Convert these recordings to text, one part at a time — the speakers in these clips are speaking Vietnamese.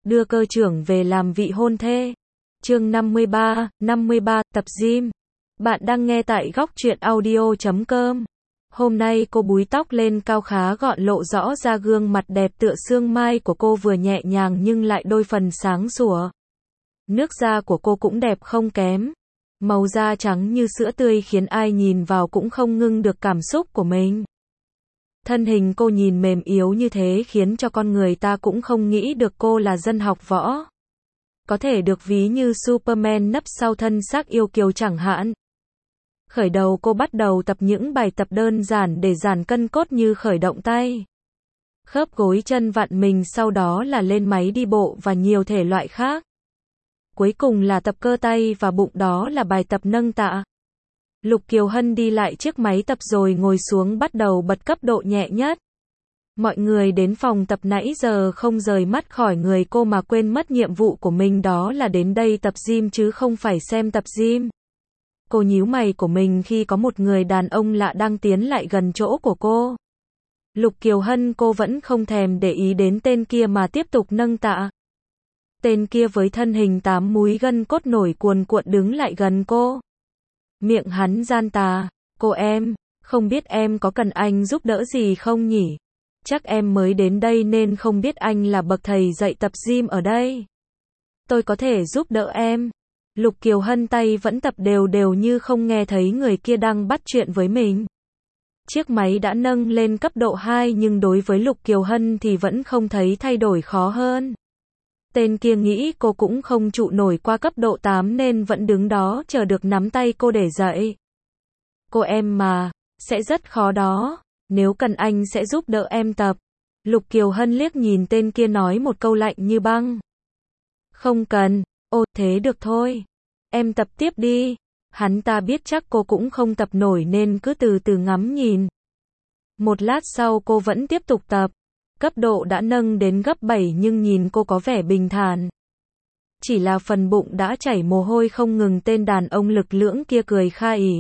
đưa cơ trưởng về làm vị hôn thê. Chương 53, tập gym. Bạn đang nghe tại góc truyện audio.com. Hôm nay cô búi tóc lên cao khá gọn, lộ rõ ra gương mặt đẹp tựa sương mai của cô, vừa nhẹ nhàng nhưng lại đôi phần sáng sủa. Nước da của cô cũng đẹp không kém. Màu da trắng như sữa tươi khiến ai nhìn vào cũng không ngưng được cảm xúc của mình. Thân hình cô nhìn mềm yếu như thế khiến cho con người ta cũng không nghĩ được cô là dân học võ. Có thể được ví như Superman nấp sau thân xác yêu kiều chẳng hạn. Khởi đầu cô bắt đầu tập những bài tập đơn giản để giảm cân cốt như khởi động tay, khớp gối, chân vặn mình, sau đó là lên máy đi bộ và nhiều thể loại khác. Cuối cùng là tập cơ tay và bụng, đó là bài tập nâng tạ. Lục Kiều Hân đi lại chiếc máy tập rồi ngồi xuống bắt đầu bật cấp độ nhẹ nhất. Mọi người đến phòng tập nãy giờ không rời mắt khỏi người cô mà quên mất nhiệm vụ của mình, đó là đến đây tập gym chứ không phải xem tập gym. Cô nhíu mày của mình khi có một người đàn ông lạ đang tiến lại gần chỗ của cô. Lục Kiều Hân cô vẫn không thèm để ý đến tên kia mà tiếp tục nâng tạ. Tên kia với thân hình 8 múi gân cốt nổi cuồn cuộn đứng lại gần cô. Miệng hắn gian tà, cô em, không biết em có cần anh giúp đỡ gì không nhỉ? Chắc em mới đến đây nên không biết anh là bậc thầy dạy tập gym ở đây. Tôi có thể giúp đỡ em. Lục Kiều Hân tay vẫn tập đều đều như không nghe thấy người kia đang bắt chuyện với mình. Chiếc máy đã nâng lên cấp độ 2 nhưng đối với Lục Kiều Hân thì vẫn không thấy thay đổi khó hơn. Tên kia nghĩ cô cũng không trụ nổi qua cấp độ 8 nên vẫn đứng đó chờ được nắm tay cô để dậy. Cô em mà, sẽ rất khó đó, nếu cần anh sẽ giúp đỡ em tập. Lục Kiều Hân liếc nhìn tên kia nói một câu lạnh như băng. Không cần, ô thế được thôi, em tập tiếp đi. Hắn ta biết chắc cô cũng không tập nổi nên cứ từ từ ngắm nhìn. Một lát sau cô vẫn tiếp tục tập. Cấp độ đã nâng đến gấp 7 nhưng nhìn cô có vẻ bình thản. Chỉ là phần bụng đã chảy mồ hôi không ngừng. Tên đàn ông lực lưỡng kia cười kha ỉ.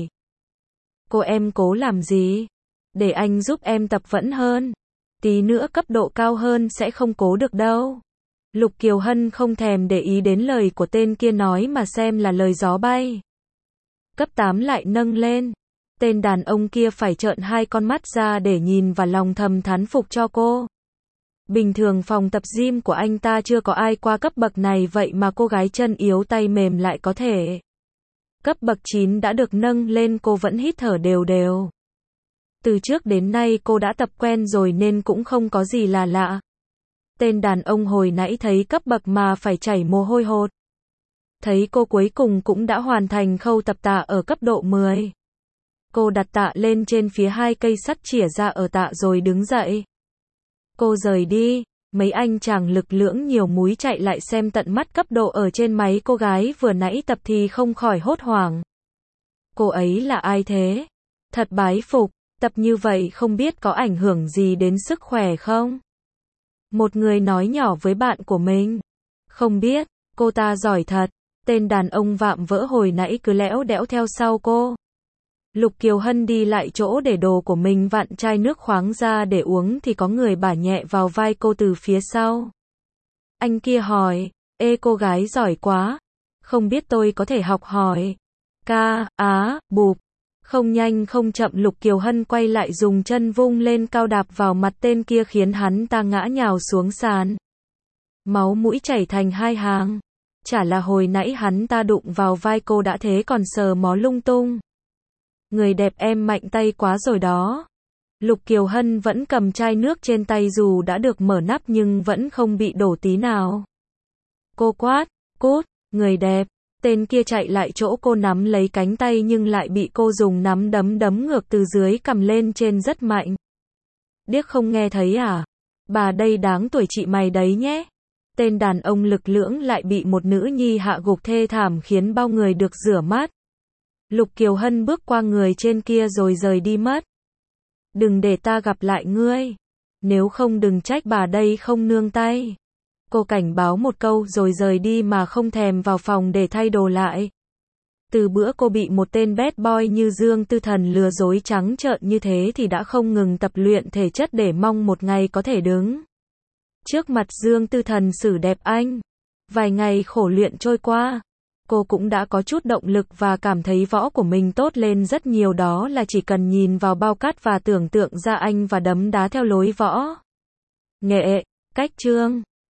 Cô em cố làm gì? Để anh giúp em tập vẫn hơn. Tí nữa cấp độ cao hơn sẽ không cố được đâu. Lục Kiều Hân không thèm để ý đến lời của tên kia nói mà xem là lời gió bay. Cấp 8 lại nâng lên. Tên đàn ông kia phải trợn hai con mắt ra để nhìn và lòng thầm thán phục cho cô. Bình thường phòng tập gym của anh ta chưa có ai qua cấp bậc này, vậy mà cô gái chân yếu tay mềm lại có thể. Cấp bậc 9 đã được nâng lên, cô vẫn hít thở đều đều. Từ trước đến nay cô đã tập quen rồi nên cũng không có gì là lạ. Tên đàn ông hồi nãy thấy cấp bậc mà phải chảy mồ hôi hột. Thấy cô cuối cùng cũng đã hoàn thành khâu tập tạ ở cấp độ 10. Cô đặt tạ lên trên phía hai cây sắt chĩa ra ở tạ rồi đứng dậy. Cô rời đi, mấy anh chàng lực lưỡng nhiều múi chạy lại xem tận mắt cấp độ ở trên máy cô gái vừa nãy tập thì không khỏi hốt hoảng. Cô ấy là ai thế? Thật bái phục, tập như vậy không biết có ảnh hưởng gì đến sức khỏe không? Một người nói nhỏ với bạn của mình. Không biết, cô ta giỏi thật. Tên đàn ông vạm vỡ hồi nãy cứ lẽo đẽo theo sau cô. Lục Kiều Hân đi lại chỗ để đồ của mình, vặn chai nước khoáng ra để uống thì có người bả nhẹ vào vai cô từ phía sau. Anh kia hỏi, ê cô gái giỏi quá, không biết tôi có thể học hỏi. Bụp. Không nhanh không chậm Lục Kiều Hân quay lại dùng chân vung lên cao đạp vào mặt tên kia khiến hắn ta ngã nhào xuống sàn. Máu mũi chảy thành hai hàng. Chả là hồi nãy hắn ta đụng vào vai cô đã thế còn sờ mó lung tung. Người đẹp em mạnh tay quá rồi đó. Lục Kiều Hân vẫn cầm chai nước trên tay dù đã được mở nắp nhưng vẫn không bị đổ tí nào. Cô quát, cút, người đẹp. Tên kia chạy lại chỗ cô nắm lấy cánh tay nhưng lại bị cô dùng nắm đấm đấm ngược từ dưới cầm lên trên rất mạnh. Điếc không nghe thấy à? Bà đây đáng tuổi chị mày đấy nhé. Tên đàn ông lực lưỡng lại bị một nữ nhi hạ gục thê thảm khiến bao người được rửa mắt. Lục Kiều Hân bước qua người trên kia rồi rời đi mất. Đừng để ta gặp lại ngươi. Nếu không đừng trách bà đây không nương tay. Cô cảnh báo một câu rồi rời đi mà không thèm vào phòng để thay đồ lại. Từ bữa cô bị một tên bad boy như Dương Tư Thần lừa dối trắng trợn như thế thì đã không ngừng tập luyện thể chất để mong một ngày có thể đứng Trước mặt Dương Tư Thần xử đẹp anh. Vài ngày khổ luyện trôi qua, cô cũng đã có chút động lực và cảm thấy võ của mình tốt lên rất nhiều, đó là chỉ cần nhìn vào bao cát và tưởng tượng ra anh và đấm đá theo lối võ nghệ. Cách chương